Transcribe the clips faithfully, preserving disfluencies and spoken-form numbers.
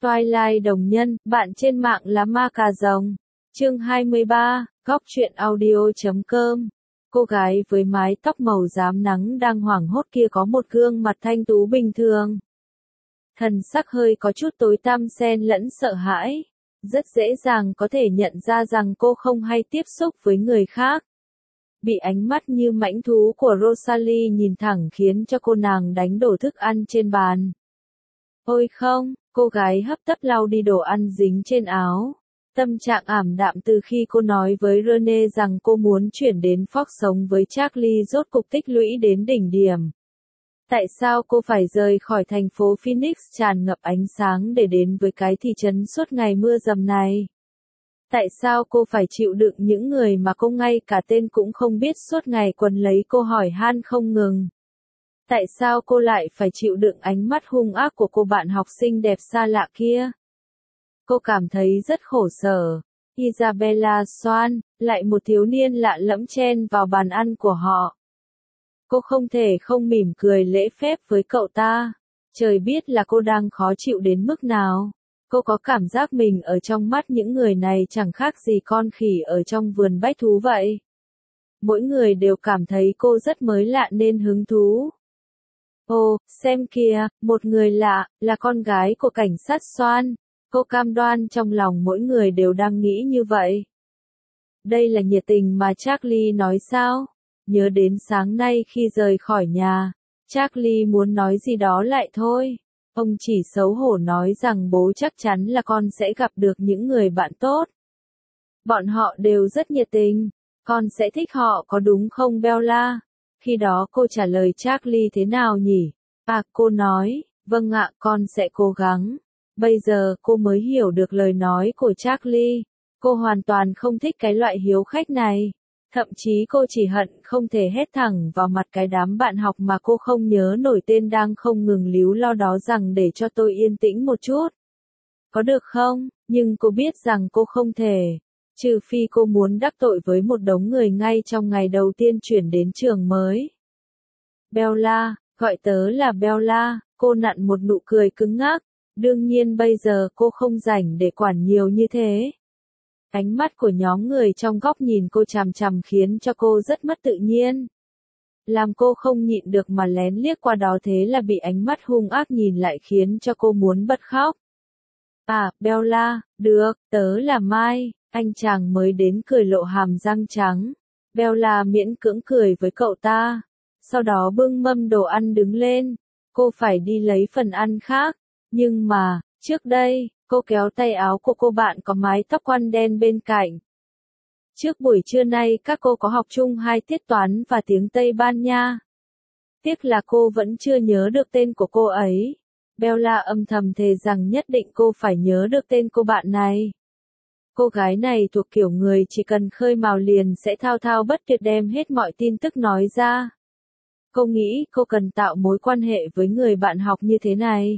Twilight đồng nhân, bạn trên mạng là ma cà rồng. Chương hai mươi ba, góc truyện audio chấm com. Cô gái với mái tóc màu rám nắng đang hoảng hốt kia có một gương mặt thanh tú bình thường. Thần sắc hơi có chút tối tăm xen lẫn sợ hãi. Rất dễ dàng có thể nhận ra rằng cô không hay tiếp xúc với người khác. Bị ánh mắt như mãnh thú của Rosalie nhìn thẳng khiến cho cô nàng đánh đổ thức ăn trên bàn. Ôi không, cô gái hấp tấp lau đi đồ ăn dính trên áo. Tâm trạng ảm đạm từ khi cô nói với Rene rằng cô muốn chuyển đến Fox sống với Charlie rốt cục tích lũy đến đỉnh điểm. Tại sao cô phải rời khỏi thành phố Phoenix tràn ngập ánh sáng để đến với cái thị trấn suốt ngày mưa dầm này? Tại sao cô phải chịu đựng những người mà cô ngay cả tên cũng không biết suốt ngày quấn lấy cô hỏi han không ngừng? Tại sao cô lại phải chịu đựng ánh mắt hung ác của cô bạn học sinh đẹp xa lạ kia? Cô cảm thấy rất khổ sở. Isabella Swan, lại một thiếu niên lạ lẫm chen vào bàn ăn của họ. Cô không thể không mỉm cười lễ phép với cậu ta. Trời biết là cô đang khó chịu đến mức nào. Cô có cảm giác mình ở trong mắt những người này chẳng khác gì con khỉ ở trong vườn bách thú vậy. Mỗi người đều cảm thấy cô rất mới lạ nên hứng thú. Ồ, xem kìa, một người lạ, là con gái của cảnh sát Swan. Cô cam đoan trong lòng mỗi người đều đang nghĩ như vậy. Đây là nhiệt tình mà Charlie nói sao? Nhớ đến sáng nay khi rời khỏi nhà, Charlie muốn nói gì đó lại thôi. Ông chỉ xấu hổ nói rằng bố chắc chắn là con sẽ gặp được những người bạn tốt. Bọn họ đều rất nhiệt tình, con sẽ thích họ có đúng không Bella? Khi đó cô trả lời Charlie thế nào nhỉ? À, cô nói, vâng ạ, con sẽ cố gắng. Bây giờ cô mới hiểu được lời nói của Charlie. Cô hoàn toàn không thích cái loại hiếu khách này. Thậm chí cô chỉ hận không thể hét thẳng vào mặt cái đám bạn học mà cô không nhớ nổi tên đang không ngừng líu lo đó rằng để cho tôi yên tĩnh một chút. Có được không? Nhưng cô biết rằng cô không thể. Trừ phi cô muốn đắc tội với một đống người ngay trong ngày đầu tiên chuyển đến trường mới. Bella, gọi tớ là Bella, cô nặn một nụ cười cứng ngắc. Đương nhiên bây giờ cô không rảnh để quản nhiều như thế. Ánh mắt của nhóm người trong góc nhìn cô chằm chằm khiến cho cô rất mất tự nhiên. Làm cô không nhịn được mà lén liếc qua đó, thế là bị ánh mắt hung ác nhìn lại khiến cho cô muốn bật khóc. À, Bella, được, tớ là Mai, anh chàng mới đến cười lộ hàm răng trắng. Bella miễn cưỡng cười với cậu ta. Sau đó bưng mâm đồ ăn đứng lên. Cô phải đi lấy phần ăn khác. Nhưng mà, trước đây, cô kéo tay áo của cô bạn có mái tóc quăn đen bên cạnh. Trước buổi trưa nay các cô có học chung hai tiết toán và tiếng Tây Ban Nha. Tiếc là cô vẫn chưa nhớ được tên của cô ấy. Bella âm thầm thề rằng nhất định cô phải nhớ được tên cô bạn này. Cô gái này thuộc kiểu người chỉ cần khơi mào liền sẽ thao thao bất tuyệt đem hết mọi tin tức nói ra. Cô nghĩ cô cần tạo mối quan hệ với người bạn học như thế này.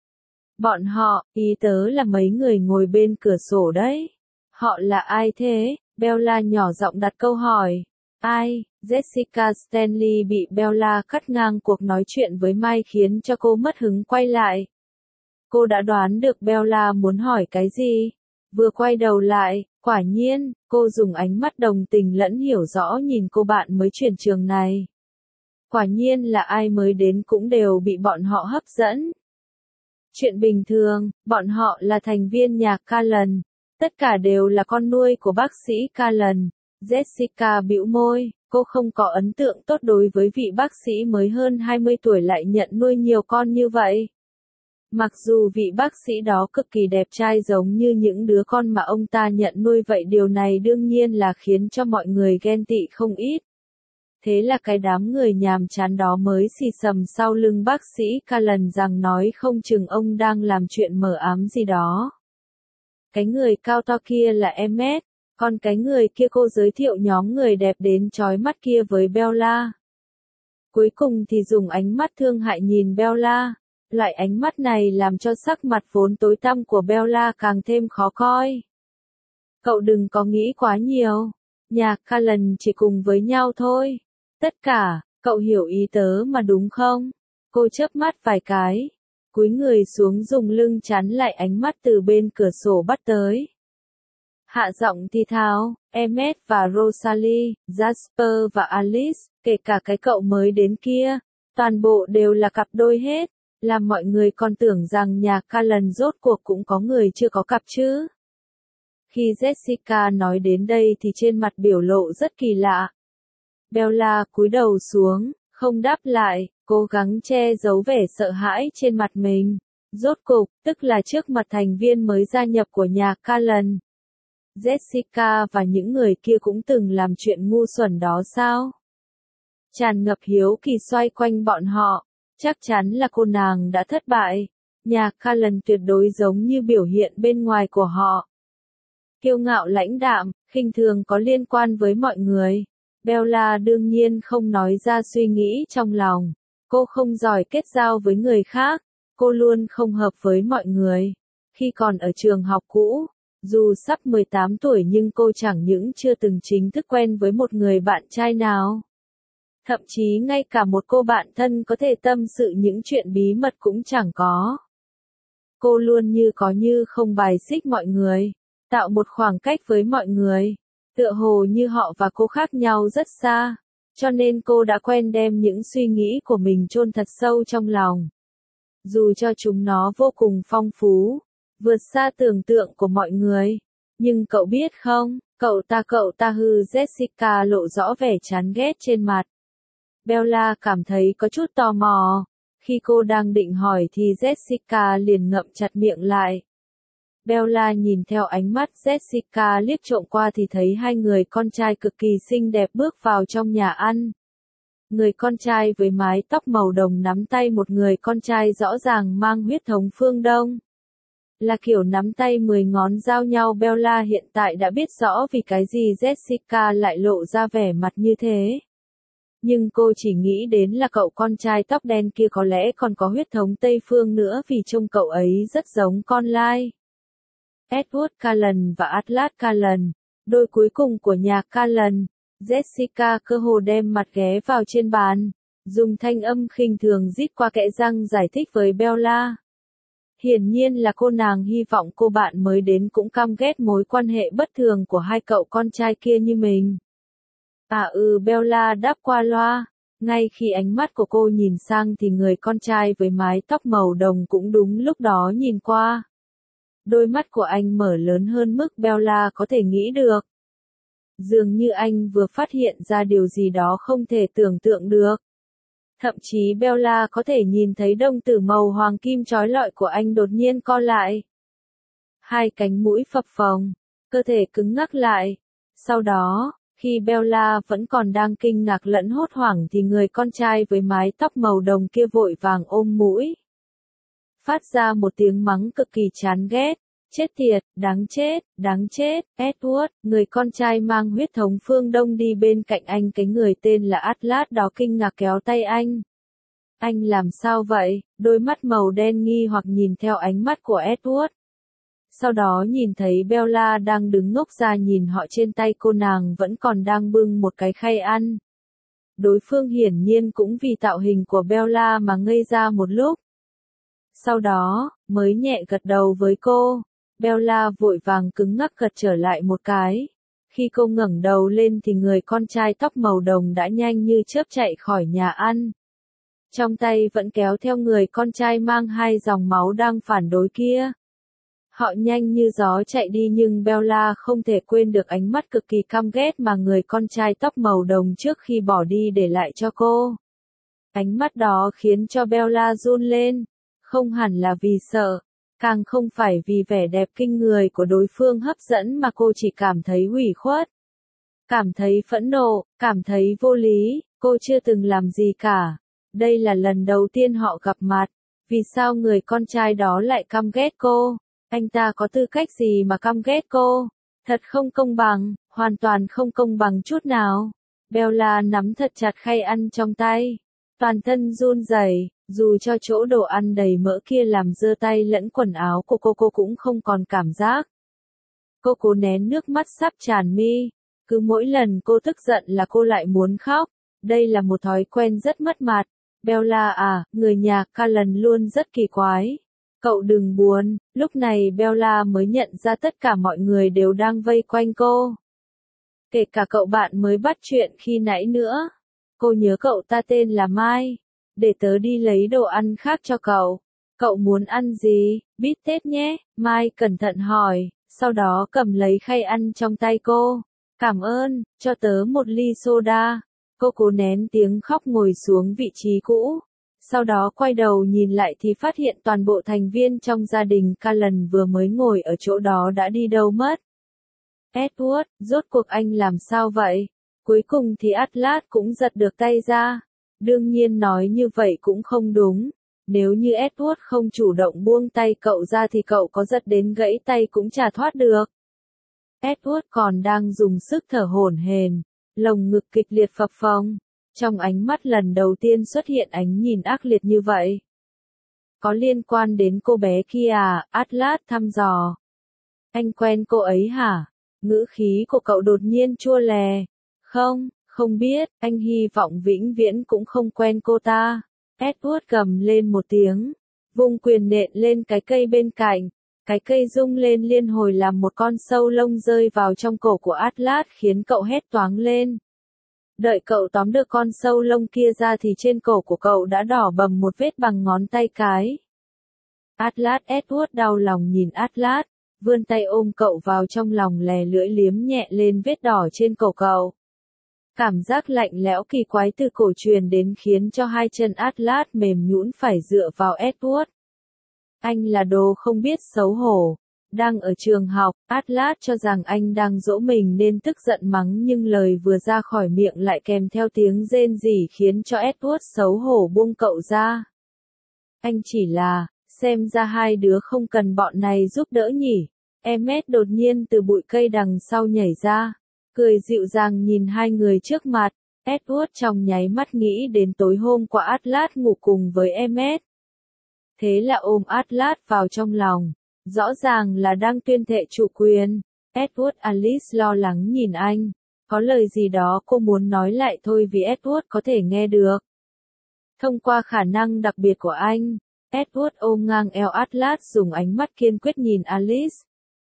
Bọn họ, ý tớ là mấy người ngồi bên cửa sổ đấy. Họ là ai thế? Bella nhỏ giọng đặt câu hỏi. Ai? Jessica Stanley bị Bella cắt ngang cuộc nói chuyện với Mai khiến cho cô mất hứng quay lại. Cô đã đoán được Bella muốn hỏi cái gì. Vừa quay đầu lại, quả nhiên, cô dùng ánh mắt đồng tình lẫn hiểu rõ nhìn cô bạn mới chuyển trường này. Quả nhiên là ai mới đến cũng đều bị bọn họ hấp dẫn. Chuyện bình thường, bọn họ là thành viên nhà Callan. Tất cả đều là con nuôi của bác sĩ Callan. Jessica bĩu môi, cô không có ấn tượng tốt đối với vị bác sĩ mới hơn hai mươi tuổi lại nhận nuôi nhiều con như vậy. Mặc dù vị bác sĩ đó cực kỳ đẹp trai giống như những đứa con mà ông ta nhận nuôi vậy, điều này đương nhiên là khiến cho mọi người ghen tị không ít. Thế là cái đám người nhàm chán đó mới xì xầm sau lưng bác sĩ Callan rằng nói không chừng ông đang làm chuyện mờ ám gì đó. Cái người cao to kia là Emmet, còn cái người kia cô giới thiệu nhóm người đẹp đến chói mắt kia với Bella. Cuối cùng thì dùng ánh mắt thương hại nhìn Bella. Loại ánh mắt này làm cho sắc mặt vốn tối tăm của Bella càng thêm khó coi. Cậu đừng có nghĩ quá nhiều. Nhà Callan chỉ cùng với nhau thôi. Tất cả, cậu hiểu ý tớ mà đúng không? Cô chớp mắt vài cái. cúi người xuống dùng lưng chắn lại ánh mắt từ bên cửa sổ bắt tới. Hạ giọng thì thào, Emmet và Rosalie, Jasper và Alice, kể cả cái cậu mới đến kia, toàn bộ đều là cặp đôi hết, làm mọi người còn tưởng rằng nhà Callan rốt cuộc cũng có người chưa có cặp chứ. Khi Jessica nói đến đây thì trên mặt biểu lộ rất kỳ lạ. Bella cúi đầu xuống, không đáp lại, cố gắng che giấu vẻ sợ hãi trên mặt mình. Rốt cục, tức là trước mặt thành viên mới gia nhập của nhà Callan. Jessica và những người kia cũng từng làm chuyện ngu xuẩn đó sao? Tràn ngập hiếu kỳ xoay quanh bọn họ, chắc chắn là cô nàng đã thất bại. Nhà Callan tuyệt đối giống như biểu hiện bên ngoài của họ. Kiêu ngạo lãnh đạm, khinh thường có liên quan với mọi người. Bella đương nhiên không nói ra suy nghĩ trong lòng. Cô không giỏi kết giao với người khác, cô luôn không hợp với mọi người. Khi còn ở trường học cũ, dù sắp mười tám tuổi nhưng cô chẳng những chưa từng chính thức quen với một người bạn trai nào. Thậm chí ngay cả một cô bạn thân có thể tâm sự những chuyện bí mật cũng chẳng có. Cô luôn như có như không bài xích mọi người, tạo một khoảng cách với mọi người. Tựa hồ như họ và cô khác nhau rất xa, cho nên cô đã quen đem những suy nghĩ của mình chôn thật sâu trong lòng. Dù cho chúng nó vô cùng phong phú, vượt xa tưởng tượng của mọi người. Nhưng cậu biết không, cậu ta cậu ta hư Jessica lộ rõ vẻ chán ghét trên mặt. Bella cảm thấy có chút tò mò. Khi cô đang định hỏi thì Jessica liền ngậm chặt miệng lại. Bella nhìn theo ánh mắt Jessica liếc trộm qua thì thấy hai người con trai cực kỳ xinh đẹp bước vào trong nhà ăn. Người con trai với mái tóc màu đồng nắm tay một người con trai rõ ràng mang huyết thống phương Đông. Là kiểu nắm tay mười ngón giao nhau. Bella hiện tại đã biết rõ vì cái gì Jessica lại lộ ra vẻ mặt như thế. Nhưng cô chỉ nghĩ đến là cậu con trai tóc đen kia có lẽ còn có huyết thống Tây phương nữa vì trông cậu ấy rất giống con lai. Edward Callan và Atlas Callan, đôi cuối cùng của nhà Callan. Jessica cơ hồ đem mặt ghé vào trên bàn, dùng thanh âm khinh thường rít qua kẽ răng giải thích với Bella. Hiển nhiên là cô nàng hy vọng cô bạn mới đến cũng căm ghét mối quan hệ bất thường của hai cậu con trai kia như mình. À ừ, Bella đáp qua loa. Ngay khi ánh mắt của cô nhìn sang thì người con trai với mái tóc màu đồng cũng đúng lúc đó nhìn qua. Đôi mắt của anh mở lớn hơn mức Bella có thể nghĩ được. Dường như anh vừa phát hiện ra điều gì đó không thể tưởng tượng được. Thậm chí Bella có thể nhìn thấy đồng tử màu hoàng kim chói lọi của anh đột nhiên co lại. Hai cánh mũi phập phồng, cơ thể cứng ngắc lại. Sau đó, khi Bella vẫn còn đang kinh ngạc lẫn hốt hoảng thì người con trai với mái tóc màu đồng kia vội vàng ôm mũi. Phát ra một tiếng mắng cực kỳ chán ghét. Chết tiệt, đáng chết, đáng chết, Edward, người con trai mang huyết thống phương Đông đi bên cạnh anh, cái người tên là Atlas đó kinh ngạc kéo tay anh. Anh làm sao vậy? Đôi mắt màu đen nghi hoặc nhìn theo ánh mắt của Edward. Sau đó nhìn thấy Bella đang đứng ngốc ra nhìn họ, trên tay cô nàng vẫn còn đang bưng một cái khay ăn. Đối phương hiển nhiên cũng vì tạo hình của Bella mà ngây ra một lúc. Sau đó, mới nhẹ gật đầu với cô. Bella vội vàng cứng ngắc gật trở lại một cái. Khi cô ngẩng đầu lên thì người con trai tóc màu đồng đã nhanh như chớp chạy khỏi nhà ăn. Trong tay vẫn kéo theo người con trai mang hai dòng máu đang phản đối kia. Họ nhanh như gió chạy đi nhưng Bella không thể quên được ánh mắt cực kỳ căm ghét mà người con trai tóc màu đồng trước khi bỏ đi để lại cho cô. Ánh mắt đó khiến cho Bella run lên. Không hẳn là vì sợ. Càng không phải vì vẻ đẹp kinh người của đối phương hấp dẫn mà cô chỉ cảm thấy ủy khuất. Cảm thấy phẫn nộ, cảm thấy vô lý, cô chưa từng làm gì cả. Đây là lần đầu tiên họ gặp mặt. Vì sao người con trai đó lại căm ghét cô? Anh ta có tư cách gì mà căm ghét cô? Thật không công bằng, hoàn toàn không công bằng chút nào. Bella nắm thật chặt khay ăn trong tay. Toàn thân run rẩy. Dù cho chỗ đồ ăn đầy mỡ kia làm dơ tay lẫn quần áo của cô, cô cũng không còn cảm giác. Cô cố nén nước mắt sắp tràn mi. Cứ mỗi lần cô tức giận là cô lại muốn khóc. Đây là một thói quen rất mất mặt. Bella à, người nhà Callan luôn rất kỳ quái. Cậu đừng buồn, lúc này Bella mới nhận ra tất cả mọi người đều đang vây quanh cô. Kể cả cậu bạn mới bắt chuyện khi nãy nữa. Cô nhớ cậu ta tên là Mai. Để tớ đi lấy đồ ăn khác cho cậu. Cậu muốn ăn gì? Bít tết nhé, Mai cẩn thận hỏi, sau đó cầm lấy khay ăn trong tay cô. Cảm ơn, cho tớ một ly soda. Cô cố nén tiếng khóc ngồi xuống vị trí cũ. Sau đó quay đầu nhìn lại thì phát hiện toàn bộ thành viên trong gia đình Callan vừa mới ngồi ở chỗ đó đã đi đâu mất. Edward, rốt cuộc anh làm sao vậy? Cuối cùng thì Atlas cũng giật được tay ra. Đương nhiên nói như vậy cũng không đúng. Nếu như Edward không chủ động buông tay cậu ra thì cậu có giật đến gãy tay cũng chả thoát được. Edward còn đang dùng sức thở hổn hển, lồng ngực kịch liệt phập phồng. Trong ánh mắt lần đầu tiên xuất hiện ánh nhìn ác liệt như vậy. Có liên quan đến cô bé kia à? Atlas thăm dò. Anh quen cô ấy hả? Ngữ khí của cậu đột nhiên chua lè. Không, không biết, anh hy vọng vĩnh viễn cũng không quen cô ta. Edward gầm lên một tiếng, vung quyền nện lên cái cây bên cạnh. Cái cây rung lên liên hồi làm một con sâu lông rơi vào trong cổ của Atlas khiến cậu hét toáng lên. Đợi cậu tóm được con sâu lông kia ra thì trên cổ của cậu đã đỏ bầm một vết bằng ngón tay cái. Atlas Edward đau lòng nhìn Atlas, vươn tay ôm cậu vào trong lòng lè lưỡi liếm nhẹ lên vết đỏ trên cổ cậu. Cảm giác lạnh lẽo kỳ quái từ cổ truyền đến khiến cho hai chân Atlas mềm nhũn phải dựa vào Edward. Anh là đồ không biết xấu hổ. Đang ở trường học, Atlas cho rằng anh đang dỗ mình nên tức giận mắng nhưng lời vừa ra khỏi miệng lại kèm theo tiếng rên rỉ khiến cho Edward xấu hổ buông cậu ra. Anh chỉ là, xem ra hai đứa không cần bọn này giúp đỡ nhỉ. Emmet đột nhiên từ bụi cây đằng sau nhảy ra, cười dịu dàng nhìn hai người trước mặt. Edward trong nháy mắt nghĩ đến tối hôm qua Atlas ngủ cùng với Emmet. Thế là ôm Atlas vào trong lòng. Rõ ràng là đang tuyên thệ chủ quyền. Edward Alice lo lắng nhìn anh. Có lời gì đó cô muốn nói lại thôi vì Edward có thể nghe được. Thông qua khả năng đặc biệt của anh, Edward ôm ngang eo Atlas dùng ánh mắt kiên quyết nhìn Alice.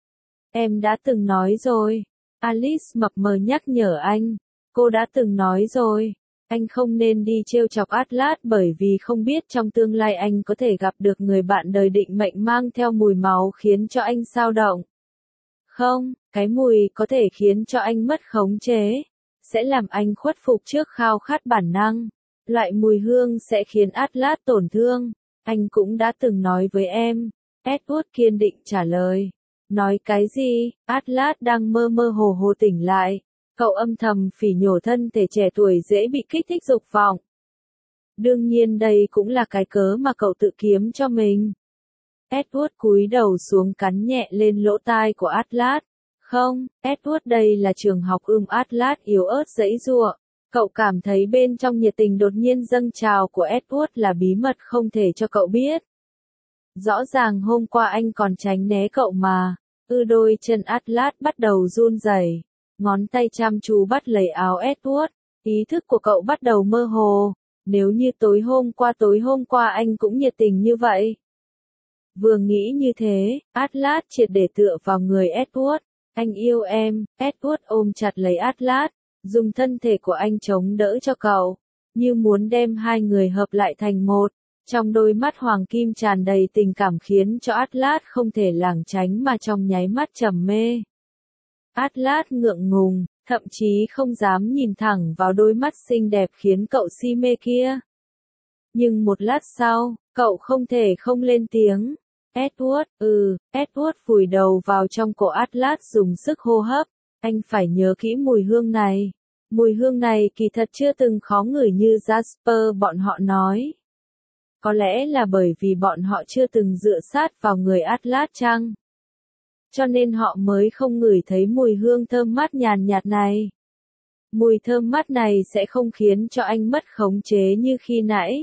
Em đã từng nói rồi. Alice mập mờ nhắc nhở anh. Cô đã từng nói rồi. Anh không nên đi trêu chọc Atlas bởi vì không biết trong tương lai anh có thể gặp được người bạn đời định mệnh mang theo mùi máu khiến cho anh xao động. Không, cái mùi có thể khiến cho anh mất khống chế. Sẽ làm anh khuất phục trước khao khát bản năng. Loại mùi hương sẽ khiến Atlas tổn thương. Anh cũng đã từng nói với em. Edward kiên định trả lời. Nói cái gì? Atlas đang mơ mơ hồ hồ tỉnh lại. Cậu âm thầm phỉ nhổ thân thể trẻ tuổi dễ bị kích thích dục vọng. Đương nhiên đây cũng là cái cớ mà cậu tự kiếm cho mình. Edward cúi đầu xuống cắn nhẹ lên lỗ tai của Atlas. Không, Edward đây là trường học ưm. Atlas yếu ớt giãy giụa. Cậu cảm thấy bên trong nhiệt tình đột nhiên dâng trào của Edward là bí mật không thể cho cậu biết. Rõ ràng hôm qua anh còn tránh né cậu mà. Ư đôi chân Atlas bắt đầu run rẩy. Ngón tay chăm chú bắt lấy áo Edward. Ý thức của cậu bắt đầu mơ hồ. Nếu như tối hôm qua tối hôm qua anh cũng nhiệt tình như vậy. Vừa nghĩ như thế, Atlas triệt để tựa vào người Edward. Anh yêu em. Edward ôm chặt lấy Atlas, dùng thân thể của anh chống đỡ cho cậu, như muốn đem hai người hợp lại thành một. Trong đôi mắt hoàng kim tràn đầy tình cảm khiến cho Atlas không thể lảng tránh mà trong nháy mắt trầm mê. Atlas ngượng ngùng, thậm chí không dám nhìn thẳng vào đôi mắt xinh đẹp khiến cậu si mê kia. Nhưng một lát sau, cậu không thể không lên tiếng. Edward, ừ, Edward vùi đầu vào trong cổ Atlas dùng sức hô hấp. Anh phải nhớ kỹ mùi hương này. Mùi hương này kỳ thật chưa từng khó ngửi như Jasper bọn họ nói. Có lẽ là bởi vì bọn họ chưa từng dựa sát vào người Atlas chăng? Cho nên họ mới không ngửi thấy mùi hương thơm mát nhàn nhạt này. Mùi thơm mát này sẽ không khiến cho anh mất khống chế như khi nãy.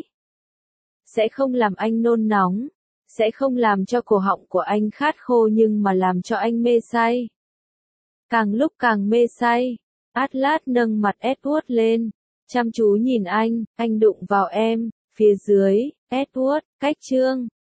Sẽ không làm anh nôn nóng. Sẽ không làm cho cổ họng của anh khát khô nhưng mà làm cho anh mê say. Càng lúc càng mê say, Atlas nâng mặt Edward lên, chăm chú nhìn anh, anh đụng vào em, Phía dưới, Edward, cách chương.